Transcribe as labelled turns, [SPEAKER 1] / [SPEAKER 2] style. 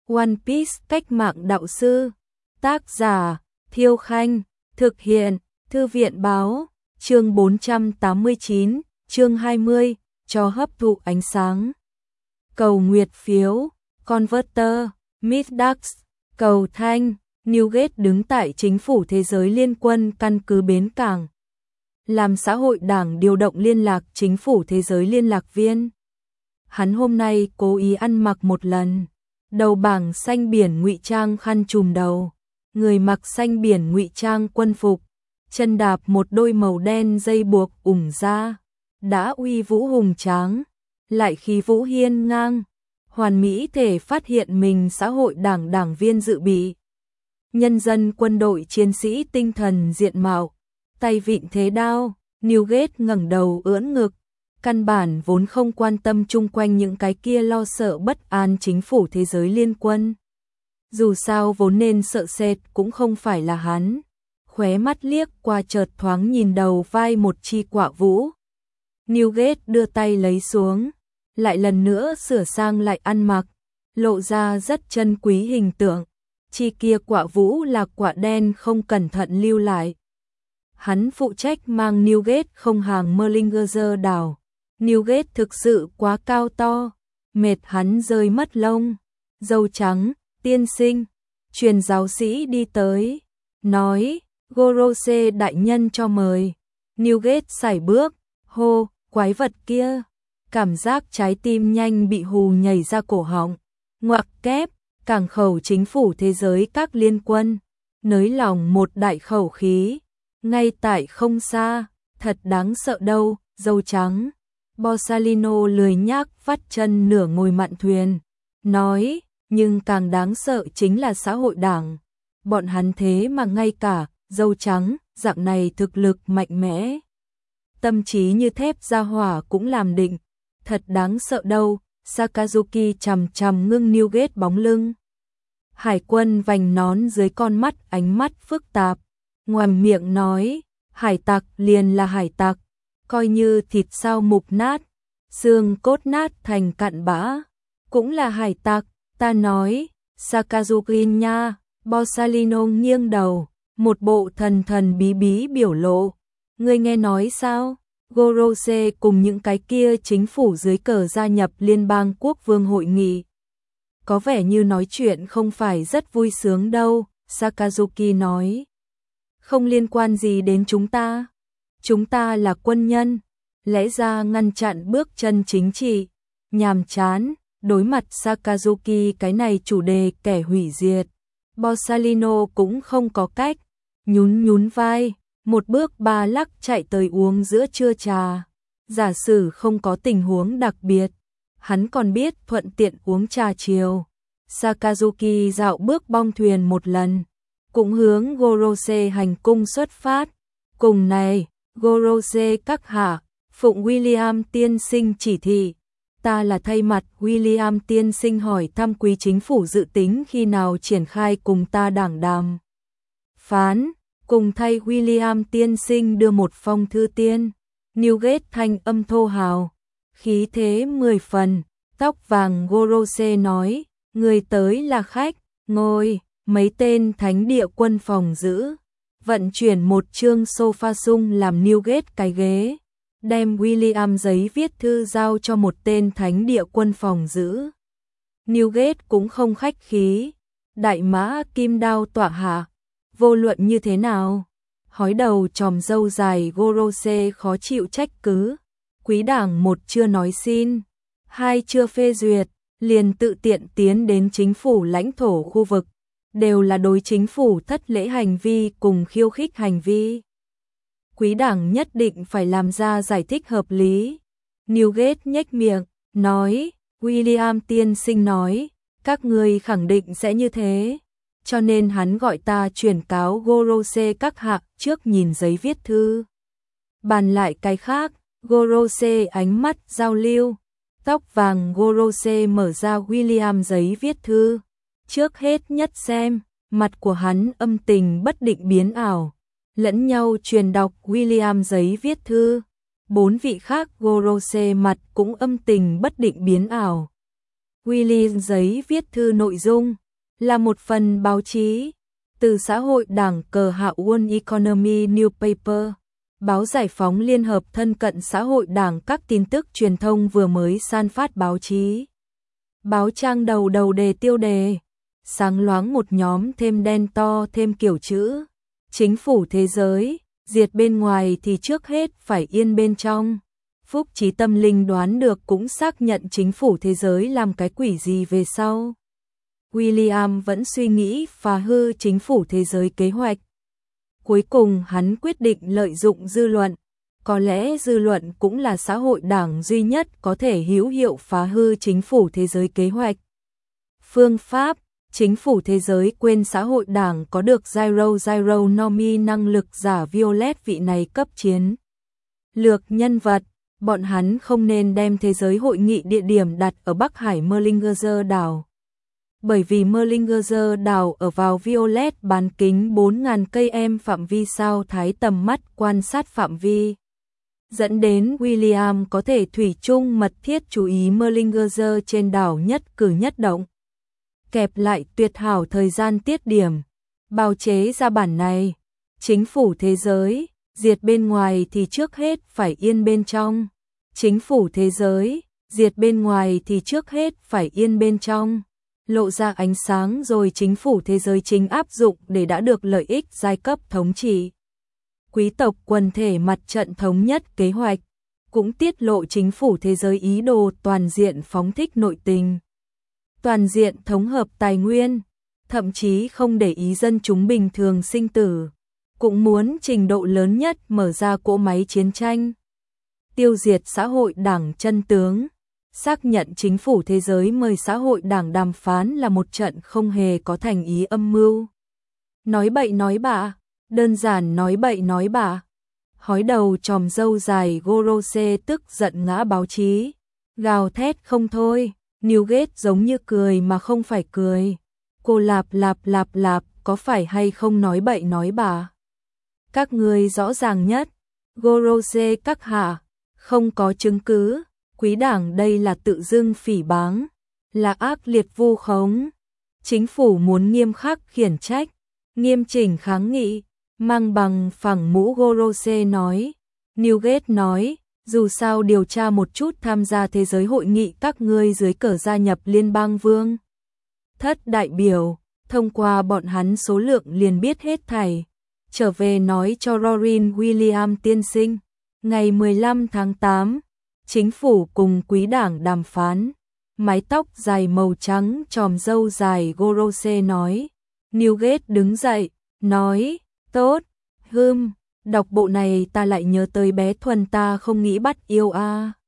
[SPEAKER 1] One Piece cách mạng đạo sư. Tác giả Thiêu Khanh. Thực hiện Thư viện báo. Chương 489, chương 20, cho hấp thụ ánh sáng. Cầu nguyệt phiếu, Converter, Midax, cầu thanh, Newgate đứng tại chính phủ thế giới liên quân căn cứ bến cảng. Làm xã hội đảng điều động liên lạc chính phủ thế giới liên lạc viên. Hắn hôm nay cố ý ăn mặc một lần. Đầu bảng xanh biển ngụy trang khăn trùm đầu. Người mặc xanh biển ngụy trang quân phục. Chân đạp một đôi màu đen dây buộc ủng ra. Đã uy vũ hùng tráng. Lại khí vũ hiên ngang. Hoàn mỹ thể phát hiện mình xã hội đảng viên dự bị. Nhân dân quân đội chiến sĩ tinh thần diện mạo. Tay vịn thế đao. Newgate ngẩng đầu ưỡn ngực. Căn bản vốn không quan tâm chung quanh những cái kia lo sợ bất an chính phủ thế giới liên quân. Dù sao vốn nên sợ sệt cũng không phải là hắn. Khóe mắt liếc qua chợt thoáng nhìn đầu vai một chi quạ vũ. Newgate đưa tay lấy xuống. Lại lần nữa sửa sang lại ăn mặc. Lộ ra rất chân quý hình tượng. Chi kia quạ vũ là quạ đen không cẩn thận lưu lại. Hắn phụ trách mang Newgate không hàng Merlinger đảo. Newgate thực sự quá cao to, mệt hắn rơi mất lông. Dâu trắng, tiên sinh, truyền giáo sĩ đi tới, nói, Gorose đại nhân cho mời. Newgate sải bước, hô, quái vật kia. Cảm giác trái tim nhanh bị hù nhảy ra cổ họng. Ngoặc kép, cảng khẩu chính phủ thế giới các liên quân. Nới lòng một đại khẩu khí. Ngay tại không xa, thật đáng sợ đâu, dâu trắng. Borsalino lười nhác vắt chân nửa ngồi mạn thuyền, nói, nhưng càng đáng sợ chính là xã hội đảng. Bọn hắn thế mà ngay cả, dâu trắng, dạng này thực lực mạnh mẽ. Tâm trí như thép ra hỏa cũng làm định, thật đáng sợ đâu, Sakazuki chằm chằm ngưng Newgate bóng lưng. Hải quân vành nón dưới con mắt ánh mắt phức tạp, ngoàm miệng nói, hải tặc liền là hải tặc. Coi như thịt sao mục nát, xương cốt nát thành cặn bã, cũng là hải tặc, ta nói, Sakazuki nha. Borsalino nghiêng đầu, một bộ thần bí bí biểu lộ. Ngươi nghe nói sao? Gorose cùng những cái kia chính phủ dưới cờ gia nhập Liên bang Quốc vương hội nghị. Có vẻ như nói chuyện không phải rất vui sướng đâu, Sakazuki nói. Không liên quan gì đến chúng ta. Chúng ta là quân nhân, lẽ ra ngăn chặn bước chân chính trị. Nhàm chán, đối mặt Sakazuki cái này chủ đề kẻ hủy diệt. Borsalino cũng không có cách, nhún vai, một bước ba lắc chạy tới uống giữa trưa trà. Giả sử không có tình huống đặc biệt, hắn còn biết thuận tiện uống trà chiều. Sakazuki dạo bước bong thuyền một lần, cũng hướng Gorose hành cung xuất phát. Cùng này, Gorose các hạ, phụng William tiên sinh chỉ thị, ta là thay mặt William tiên sinh hỏi thăm quý chính phủ dự tính khi nào triển khai cùng ta đảng đàm phán, cùng thay William tiên sinh đưa một phong thư tiên. Newgate thanh âm thô hào, khí thế 10 phần, tóc vàng Gorose nói, người tới là khách, ngồi, mấy tên thánh địa quân phòng giữ. Vận chuyển một chương sofa sung làm Newgate cái ghế, đem William giấy viết thư giao cho một tên thánh địa quân phòng giữ. Newgate cũng không khách khí, đại mã kim đao tọa hạ, vô luận như thế nào. Hói đầu tròm râu dài Gorose khó chịu trách cứ, quý đảng một chưa nói xin, hai chưa phê duyệt, liền tự tiện tiến đến chính phủ lãnh thổ khu vực. Đều là đối chính phủ thất lễ hành vi cùng khiêu khích hành vi. Quý đảng nhất định phải làm ra giải thích hợp lý. Newgate nhếch miệng, nói, William tiên sinh nói, các người khẳng định sẽ như thế. Cho nên hắn gọi ta chuyển cáo Gorose các hạ trước nhìn giấy viết thư. Bàn lại cái khác, Gorose ánh mắt giao lưu. Tóc vàng Gorose mở ra William giấy viết thư. Trước hết nhất xem, mặt của hắn âm tình bất định biến ảo, lẫn nhau truyền đọc William giấy viết thư. 4 vị khác Gorose mặt cũng âm tình bất định biến ảo. William giấy viết thư nội dung là một phần báo chí từ xã hội đảng cờ hạ World Economy Newspaper, báo giải phóng liên hợp thân cận xã hội đảng. Các tin tức truyền thông vừa mới san phát báo chí. Báo trang đầu đề tiêu đề, sáng loáng một nhóm thêm đen to thêm kiểu chữ, chính phủ thế giới, diệt bên ngoài thì trước hết phải yên bên trong. Phúc trí tâm linh đoán được cũng xác nhận chính phủ thế giới làm cái quỷ gì về sau. William vẫn suy nghĩ phá hư chính phủ thế giới kế hoạch. Cuối cùng hắn quyết định lợi dụng dư luận. Có lẽ dư luận cũng là xã hội đảng duy nhất có thể hữu hiệu phá hư chính phủ thế giới kế hoạch. Phương pháp, chính phủ thế giới quên xã hội đảng có được Gyro Nomi năng lực giả Violet vị này cấp chiến lược nhân vật. Bọn hắn không nên đem thế giới hội nghị địa điểm đặt ở Bắc Hải Merlinger đảo. Bởi vì Merlinger đảo ở vào Violet bán kính 4.000 cây em phạm vi sao thái tầm mắt quan sát phạm vi. Dẫn đến William có thể thủy chung mật thiết chú ý Merlinger trên đảo nhất cử nhất động. Kẹp lại tuyệt hảo thời gian tiết điểm. Bào chế ra bản này. Chính phủ thế giới, diệt bên ngoài thì trước hết phải yên bên trong. Chính phủ thế giới, diệt bên ngoài thì trước hết phải yên bên trong. Lộ ra ánh sáng rồi chính phủ thế giới chính áp dụng để đã được lợi ích giai cấp thống trị. Quý tộc quần thể mặt trận thống nhất kế hoạch, cũng tiết lộ chính phủ thế giới ý đồ toàn diện phóng thích nội tình. Toàn diện thống hợp tài nguyên, thậm chí không để ý dân chúng bình thường sinh tử, cũng muốn trình độ lớn nhất mở ra cỗ máy chiến tranh. Tiêu diệt xã hội đảng chân tướng, xác nhận chính phủ thế giới mời xã hội đảng đàm phán là một trận không hề có thành ý âm mưu. Nói bậy nói bạ, đơn giản nói bậy nói bạ. Hói đầu tròm râu dài Gorose tức giận ngã báo chí, gào thét không thôi, Newgate giống như cười mà không phải cười. Cô lạp, có phải hay không nói bậy nói bạ? Các ngươi rõ ràng nhất, Gorose các hạ, không có chứng cứ, quý đảng đây là tự dưng phỉ báng, là ác liệt vu khống. Chính phủ muốn nghiêm khắc khiển trách, nghiêm chỉnh kháng nghị, mang bằng phẳng mũ. Gorose nói. Newgate nói, dù sao điều tra một chút tham gia thế giới hội nghị các ngươi dưới cờ gia nhập liên bang vương thất đại biểu, thông qua bọn hắn số lượng liền biết hết thảy. Trở về nói cho Rorin William tiên sinh, ngày 15 tháng 8, chính phủ cùng quý đảng đàm phán. Mái tóc dài màu trắng tròm râu dài Gorose nói. Newgate đứng dậy, nói, tốt, đọc bộ này ta lại nhớ tới bé Thuần ta không nghĩ bắt yêu a.